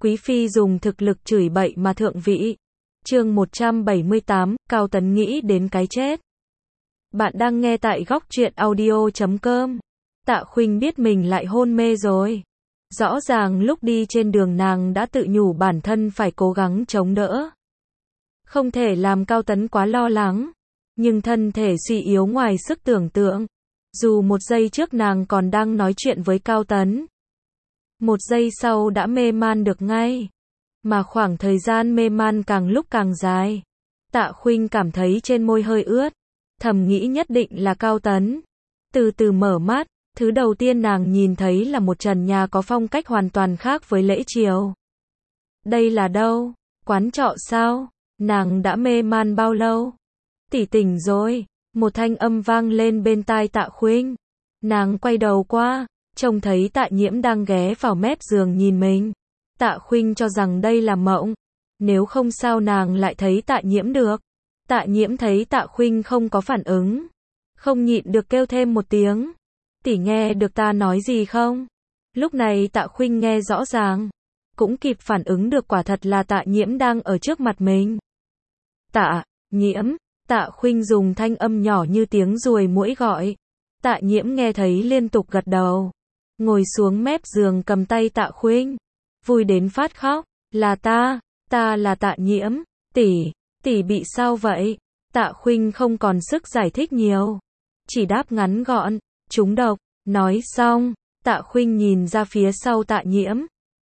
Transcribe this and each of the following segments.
Quý phi dùng thực lực chửi bậy mà thượng vị. Chương 178, Cao Tấn nghĩ đến cái chết. Bạn đang nghe tại góc truyện audio.com. Tạ Khuynh biết mình lại hôn mê rồi. Rõ ràng lúc đi trên đường nàng đã tự nhủ bản thân phải cố gắng chống đỡ. Không thể làm Cao Tấn quá lo lắng. Nhưng thân thể suy yếu ngoài sức tưởng tượng. Dù một giây trước nàng còn đang nói chuyện với Cao Tấn. Một giây sau đã mê man được ngay. Mà khoảng thời gian mê man càng lúc càng dài. Tạ Khuynh cảm thấy trên môi hơi ướt. Thầm nghĩ nhất định là Cao Tấn. Từ từ mở mắt, thứ đầu tiên nàng nhìn thấy là một trần nhà có phong cách hoàn toàn khác với lễ triều. Đây là đâu? Quán trọ sao? Nàng đã mê man bao lâu? Tỷ tỉnh rồi. Một thanh âm vang lên bên tai Tạ Khuynh. Nàng quay đầu qua, trông thấy Tạ Nhiễm đang ghé vào mép giường nhìn mình. Tạ Khuynh cho rằng đây là mộng. Nếu không sao nàng lại thấy Tạ Nhiễm được. Tạ Nhiễm thấy Tạ Khuynh không có phản ứng. Không nhịn được kêu thêm một tiếng. Tỷ nghe được ta nói gì không? Lúc này Tạ Khuynh nghe rõ ràng. Cũng kịp phản ứng được quả thật là Tạ Nhiễm đang ở trước mặt mình. Tạ Nhiễm. Tạ Khuynh dùng thanh âm nhỏ như tiếng ruồi muỗi gọi. Tạ Nhiễm nghe thấy liên tục gật đầu. Ngồi xuống mép giường cầm tay Tạ Khuynh. Vui đến phát khóc. Là ta là Tạ Nhiễm. Tỷ bị sao vậy? Tạ Khuynh không còn sức giải thích nhiều. Chỉ đáp ngắn gọn. Trúng độc. Nói xong, Tạ Khuynh nhìn ra phía sau Tạ Nhiễm.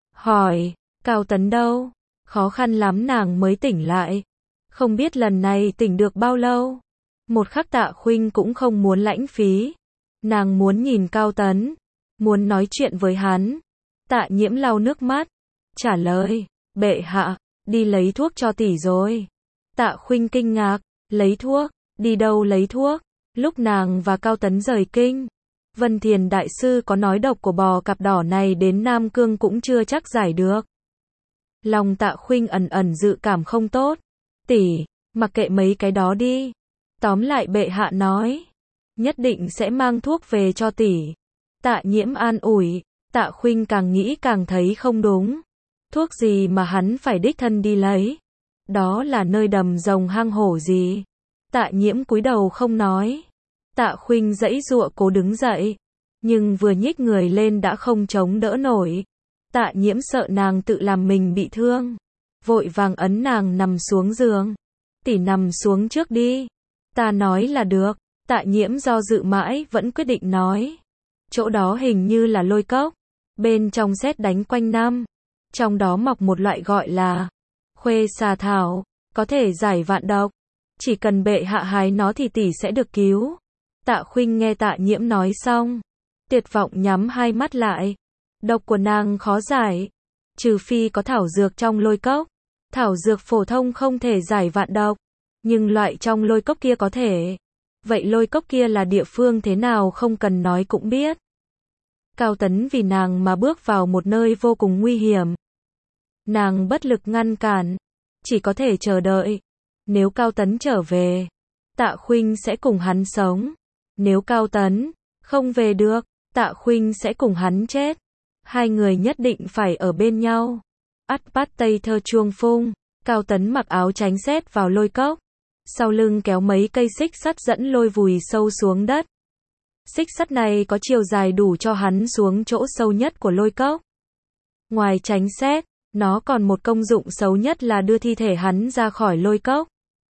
Hỏi, Cao Tấn đâu? Khó khăn lắm nàng mới tỉnh lại. Không biết lần này tỉnh được bao lâu. Một khắc Tạ Khuynh cũng không muốn lãng phí. Nàng muốn nhìn Cao Tấn. Muốn nói chuyện với hắn. Tạ Nhiễm lau nước mắt. Trả lời, bệ hạ, đi lấy thuốc cho tỷ rồi. Tạ Khuynh kinh ngạc, lấy thuốc, đi đâu lấy thuốc? Lúc nàng và Cao Tấn rời kinh, Vân Thiền Đại Sư có nói độc của bò cặp đỏ này đến Nam Cương cũng chưa chắc giải được. Lòng Tạ Khuynh ẩn ẩn dự cảm không tốt. Tỷ, mặc kệ mấy cái đó đi. Tóm lại bệ hạ nói, nhất định sẽ mang thuốc về cho tỷ. Tạ Nhiễm an ủi. Tạ Khuynh càng nghĩ càng thấy không đúng. Thuốc gì mà hắn phải đích thân đi lấy? Đó là nơi đầm rồng hang hổ gì? Tạ Nhiễm cúi đầu không nói. Tạ Khuynh giãy giụa cố đứng dậy, nhưng vừa nhích người lên đã không chống đỡ nổi. Tạ Nhiễm sợ nàng tự làm mình bị thương, vội vàng ấn nàng nằm xuống giường. Tỷ nằm xuống trước đi. Ta nói là được. Tạ Nhiễm do dự mãi vẫn quyết định nói. Chỗ đó hình như là lôi cốc. Bên trong sét đánh quanh năm. Trong đó mọc một loại gọi là khuê xà thảo, có thể giải vạn độc. Chỉ cần bệ hạ hái nó thì tỷ sẽ được cứu. Tạ Khuynh nghe Tạ Nhiễm nói xong, tuyệt vọng nhắm hai mắt lại. Độc của nàng khó giải, trừ phi có thảo dược trong lôi cốc. Thảo dược phổ thông không thể giải vạn độc, nhưng loại trong lôi cốc kia có thể. Vậy lôi cốc kia là địa phương thế nào không cần nói cũng biết. Cao Tấn vì nàng mà bước vào một nơi vô cùng nguy hiểm. Nàng bất lực ngăn cản, chỉ có thể chờ đợi. Nếu Cao Tấn trở về, Tạ Khuynh sẽ cùng hắn sống. Nếu Cao Tấn không về được, Tạ Khuynh sẽ cùng hắn chết. Hai người nhất định phải ở bên nhau. Ắt bắt tây thơ chuông phung. Cao Tấn mặc áo tránh sét vào lôi cốc. Sau lưng kéo mấy cây xích sắt dẫn lôi vùi sâu xuống đất. Xích sắt này có chiều dài đủ cho hắn xuống chỗ sâu nhất của lôi cốc. Ngoài tránh sét, nó còn một công dụng xấu nhất là đưa thi thể hắn ra khỏi lôi cốc.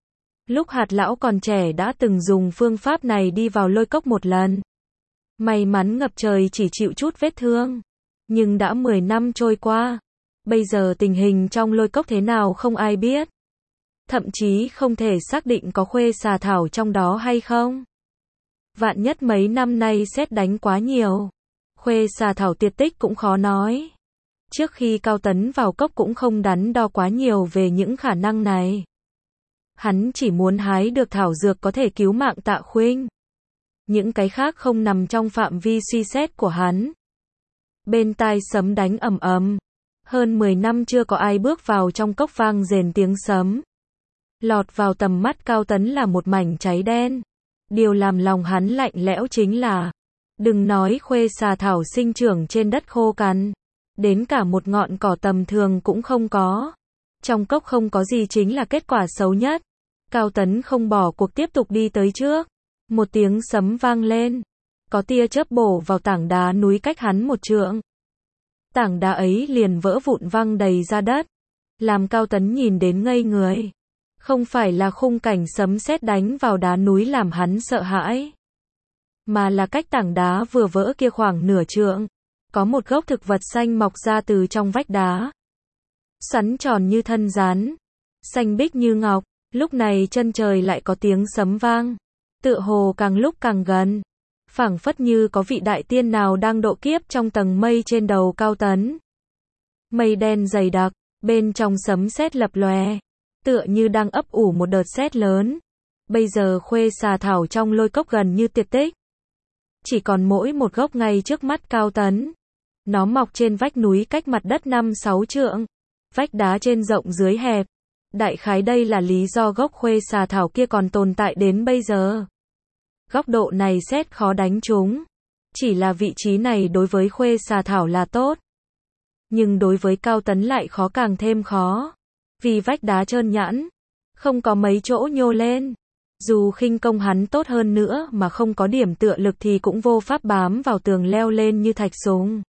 Lúc Hạt lão còn trẻ đã từng dùng phương pháp này đi vào lôi cốc một lần. May mắn ngập trời chỉ chịu chút vết thương. Nhưng đã 10 năm trôi qua. Bây giờ tình hình trong lôi cốc thế nào không ai biết. Thậm chí không thể xác định có khuê xà thảo trong đó hay không. Vạn nhất mấy năm nay sét đánh quá nhiều. Khuê xà thảo tuyệt tích cũng khó nói. Trước khi Cao Tấn vào cốc cũng không đắn đo quá nhiều về những khả năng này. Hắn chỉ muốn hái được thảo dược có thể cứu mạng Tạ Khuynh. Những cái khác không nằm trong phạm vi suy xét của hắn. Bên tai sấm đánh ầm ầm. Hơn 10 năm chưa có ai bước vào trong cốc vang rền tiếng sấm. Lọt vào tầm mắt Cao Tấn là một mảnh cháy đen. Điều làm lòng hắn lạnh lẽo chính là, đừng nói khuê xà thảo sinh trưởng trên đất khô cằn. đến cả một ngọn cỏ tầm thường cũng không có. Trong cốc không có gì chính là kết quả xấu nhất. Cao Tấn không bỏ cuộc tiếp tục đi tới trước. Một tiếng sấm vang lên. Có tia chớp bổ vào tảng đá núi cách hắn một trượng. Tảng đá ấy liền vỡ vụn văng đầy ra đất. Làm Cao Tấn nhìn đến ngây người. Không phải là khung cảnh sấm sét đánh vào đá núi làm hắn sợ hãi. Mà là cách tảng đá vừa vỡ kia khoảng nửa trượng. Có một gốc thực vật xanh mọc ra từ trong vách đá. Xoắn tròn như thân rắn. Xanh biếc như ngọc. Lúc này chân trời lại có tiếng sấm vang. Tựa hồ càng lúc càng gần. Phảng phất như có vị đại tiên nào đang độ kiếp trong tầng mây trên đầu Cao Tấn. Mây đen dày đặc, bên trong sấm sét lập lòe, tựa như đang ấp ủ một đợt sét lớn. Bây giờ khuê xà thảo trong lôi cốc gần như tuyệt tích. Chỉ còn mỗi một gốc ngay trước mắt Cao Tấn. Nó mọc trên vách núi cách mặt đất 5-6 trượng. Vách đá trên rộng dưới hẹp. Đại khái đây là lý do gốc khuê xà thảo kia còn tồn tại đến bây giờ. Góc độ này sét khó đánh trúng. Chỉ là vị trí này đối với khuê xà thảo là tốt. Nhưng đối với Cao Tấn lại khó càng thêm khó. Vì vách đá trơn nhẵn. Không có mấy chỗ nhô lên. Dù khinh công hắn tốt hơn nữa mà không có điểm tựa lực thì cũng vô pháp bám vào tường leo lên như thạch sùng.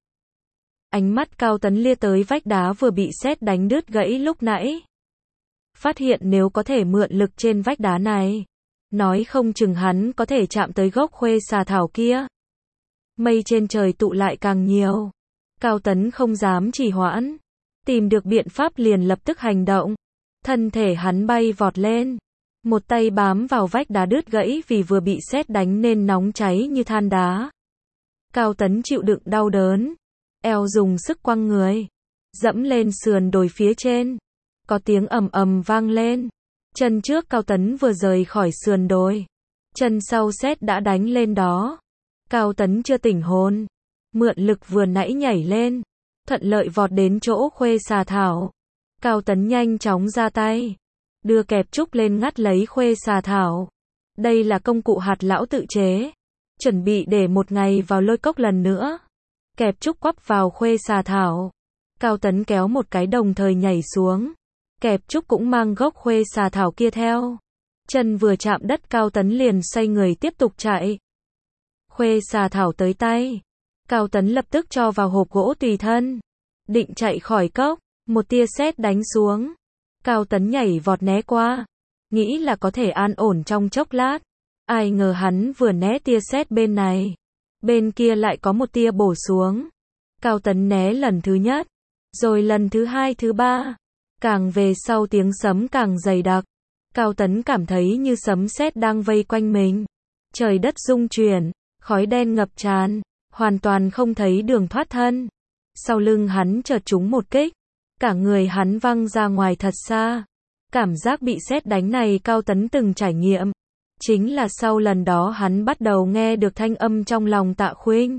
Ánh mắt Cao Tấn lia tới vách đá vừa bị sét đánh đứt gãy lúc nãy. Phát hiện nếu có thể mượn lực trên vách đá này. Nói không chừng hắn có thể chạm tới gốc khuê xà thảo kia. Mây trên trời tụ lại càng nhiều. Cao Tấn không dám trì hoãn. Tìm được biện pháp liền lập tức hành động. Thân thể hắn bay vọt lên. Một tay bám vào vách đá đứt gãy vì vừa bị sét đánh nên nóng cháy như than đá. Cao Tấn chịu đựng đau đớn. Eo dùng sức quăng người. Dẫm lên sườn đồi phía trên. Có tiếng ầm ầm vang lên. Chân trước Cao Tấn vừa rời khỏi sườn đồi. Chân sau sét đã đánh lên đó. Cao Tấn chưa tỉnh hồn. Mượn lực vừa nãy nhảy lên. Thuận lợi vọt đến chỗ khuê xà thảo. Cao Tấn nhanh chóng ra tay. Đưa kẹp trúc lên ngắt lấy khuê xà thảo. Đây là công cụ hạt lão tự chế. Chuẩn bị để một ngày vào lôi cốc lần nữa. Kẹp trúc quắp vào khuê xà thảo. Cao Tấn kéo một cái đồng thời nhảy xuống. Kẹp trúc cũng mang gốc khuê xà thảo kia theo. Chân vừa chạm đất Cao Tấn liền xoay người tiếp tục chạy. Khuê xà thảo tới tay. Cao Tấn lập tức cho vào hộp gỗ tùy thân. Định chạy khỏi cốc. Một tia sét đánh xuống. Cao Tấn nhảy vọt né qua. Nghĩ là có thể an ổn trong chốc lát. Ai ngờ hắn vừa né tia sét bên này. Bên kia lại có một tia bổ xuống. Cao Tấn né lần thứ nhất. Rồi lần thứ hai thứ ba. Càng về sau tiếng sấm càng dày đặc. Cao Tấn cảm thấy như sấm sét đang vây quanh mình. Trời đất rung chuyển. Khói đen ngập tràn. Hoàn toàn không thấy đường thoát thân. Sau lưng hắn chợt trúng một kích. Cả người hắn văng ra ngoài thật xa. Cảm giác bị sét đánh này Cao Tấn từng trải nghiệm. Chính là sau lần đó hắn bắt đầu nghe được thanh âm trong lòng Tạ Khuynh.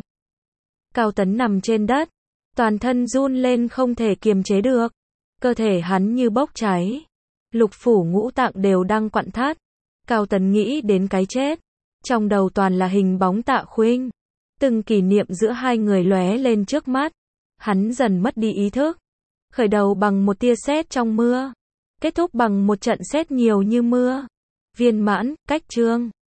Cao Tấn nằm trên đất. Toàn thân run lên không thể kiềm chế được. Cơ thể hắn như bốc cháy. Lục phủ ngũ tạng đều đang quặn thắt. Cao Tấn nghĩ đến cái chết. Trong đầu toàn là hình bóng Tạ Khuynh. Từng kỷ niệm giữa hai người lóe lên trước mắt. Hắn dần mất đi ý thức. Khởi đầu bằng một tia sét trong mưa. Kết thúc bằng một trận sét nhiều như mưa. Viên mãn, cách chương.